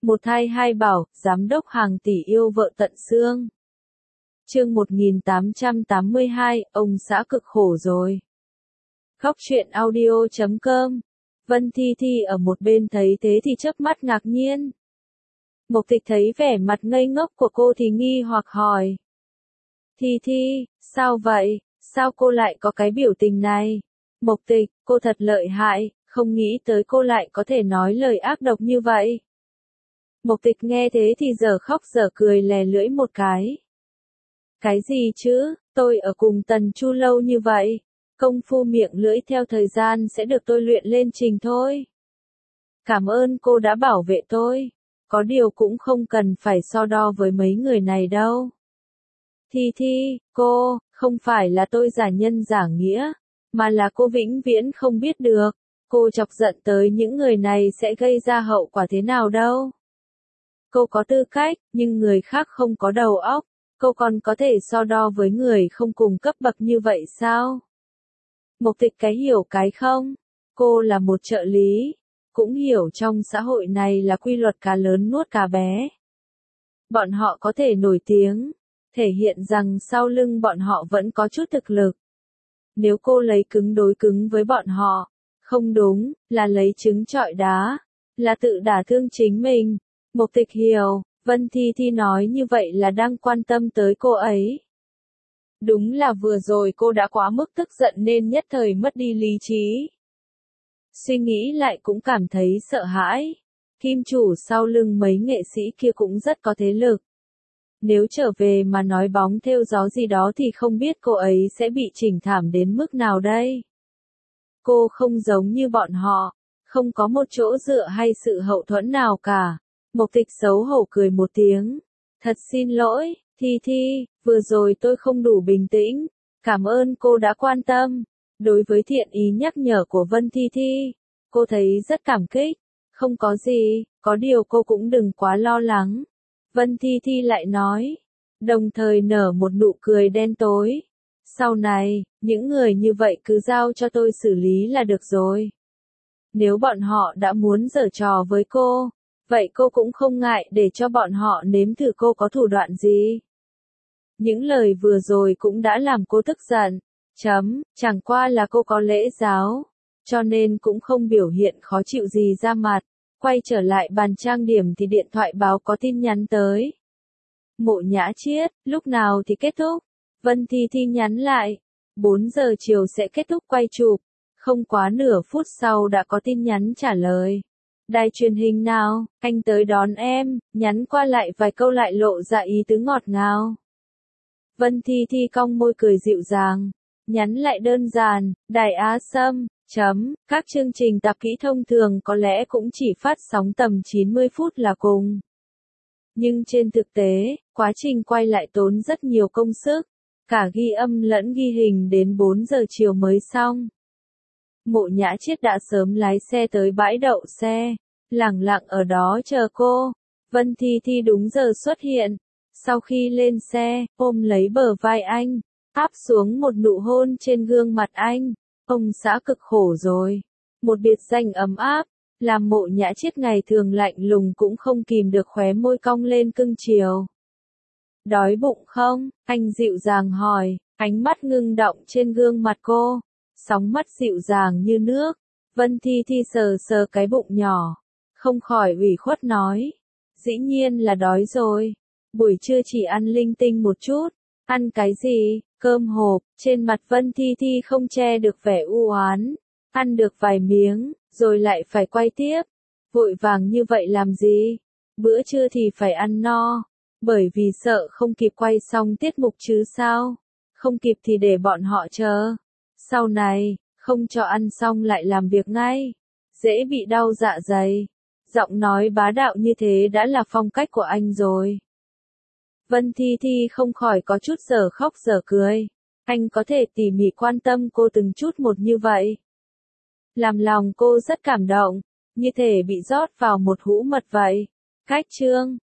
Một thai hai bảo, giám đốc hàng tỷ yêu vợ tận xương. Chương 1882, ông xã cực khổ rồi. Khóc chuyện audio.com. Vân Thi Thi ở một bên thấy thế thì chớp mắt ngạc nhiên. Mộc Tịch thấy vẻ mặt ngây ngốc của cô thì nghi hoặc hỏi. Thi Thi, sao vậy? Sao cô lại có cái biểu tình này? Mộc Tịch, cô thật lợi hại, không nghĩ tới cô lại có thể nói lời ác độc như vậy. Mộc Tịch nghe thế thì giờ khóc giờ cười lè lưỡi một cái. Cái gì chứ, tôi ở cùng Tần Chu lâu như vậy, công phu miệng lưỡi theo thời gian sẽ được tôi luyện lên trình thôi. Cảm ơn cô đã bảo vệ tôi, có điều cũng không cần phải so đo với mấy người này đâu. Thi Thi, cô, không phải là tôi giả nhân giả nghĩa, mà là cô vĩnh viễn không biết được, cô chọc giận tới những người này sẽ gây ra hậu quả thế nào đâu. Cô có tư cách, nhưng người khác không có đầu óc, cô còn có thể so đo với người không cùng cấp bậc như vậy sao? Mộc Tịch cái hiểu cái không? Cô là một trợ lý, cũng hiểu trong xã hội này là quy luật cá lớn nuốt cá bé. Bọn họ có thể nổi tiếng, thể hiện rằng sau lưng bọn họ vẫn có chút thực lực. Nếu cô lấy cứng đối cứng với bọn họ, không đúng, là lấy trứng trọi đá, là tự đả thương chính mình. Mộc Tịch hiểu, Vân Thi Thi nói như vậy là đang quan tâm tới cô ấy. Đúng là vừa rồi cô đã quá mức tức giận nên nhất thời mất đi lý trí. Suy nghĩ lại cũng cảm thấy sợ hãi. Kim chủ sau lưng mấy nghệ sĩ kia cũng rất có thế lực. Nếu trở về mà nói bóng thêu gió gì đó thì không biết cô ấy sẽ bị chỉnh thảm đến mức nào đây. Cô không giống như bọn họ, không có một chỗ dựa hay sự hậu thuẫn nào cả. Mộc Tịch xấu hổ cười một tiếng. Thật xin lỗi, Thi Thi, vừa rồi tôi không đủ bình tĩnh. Cảm ơn cô đã quan tâm. Đối với thiện ý nhắc nhở của Vân Thi Thi, cô thấy rất cảm kích. Không có gì, có điều cô cũng đừng quá lo lắng. Vân Thi Thi lại nói, đồng thời nở một nụ cười đen tối. Sau này, những người như vậy cứ giao cho tôi xử lý là được rồi. Nếu bọn họ đã muốn giở trò với cô, vậy cô cũng không ngại để cho bọn họ nếm thử cô có thủ đoạn gì. Những lời vừa rồi cũng đã làm cô tức giận. Chẳng qua là cô có lễ giáo, cho nên cũng không biểu hiện khó chịu gì ra mặt. Quay trở lại bàn trang điểm thì điện thoại báo có tin nhắn tới. Mộ Nhã Chiết, lúc nào thì kết thúc? Vân Thi Thi nhắn lại. 4 giờ chiều sẽ kết thúc quay chụp. Không quá nửa phút sau đã có tin nhắn trả lời. Đài truyền hình nào, anh tới đón em, nhắn qua lại vài câu lại lộ ra ý tứ ngọt ngào. Vân Thi Thi cong môi cười dịu dàng, nhắn lại đơn giản, Đài Á Sâm, các chương trình tạp kỹ thông thường có lẽ cũng chỉ phát sóng tầm 90 phút là cùng. Nhưng trên thực tế, quá trình quay lại tốn rất nhiều công sức, cả ghi âm lẫn ghi hình đến 4 giờ chiều mới xong. Mộ Nhã Chiết đã sớm lái xe tới bãi đậu xe, lẳng lặng ở đó chờ cô. Vân Thi Thi đúng giờ xuất hiện. Sau khi lên xe, ôm lấy bờ vai anh, áp xuống một nụ hôn trên gương mặt anh. Ông xã cực khổ rồi. Một biệt danh ấm áp, làm Mộ Nhã Chiết ngày thường lạnh lùng cũng không kìm được khóe môi cong lên cưng chiều. Đói bụng không? Anh dịu dàng hỏi, ánh mắt ngưng động trên gương mặt cô. Sóng mắt dịu dàng như nước. Vân Thi Thi sờ sờ cái bụng nhỏ, không khỏi ủy khuất nói. Dĩ nhiên là đói rồi. Buổi trưa chỉ ăn linh tinh một chút. Ăn cái gì? Cơm hộp. Trên mặt Vân Thi Thi không che được vẻ u oán. Ăn được vài miếng, rồi lại phải quay tiếp. Vội vàng như vậy làm gì? Bữa trưa thì phải ăn no. Bởi vì sợ không kịp quay xong tiết mục chứ sao? Không kịp thì để bọn họ chờ. Sau này, không cho ăn xong lại làm việc ngay. Dễ bị đau dạ dày. Giọng nói bá đạo như thế đã là phong cách của anh rồi. Vân Thi Thi không khỏi có chút giờ khóc giờ cười. Anh có thể tỉ mỉ quan tâm cô từng chút một như vậy. Làm lòng cô rất cảm động, như thể bị rót vào một hũ mật vậy. Cách chương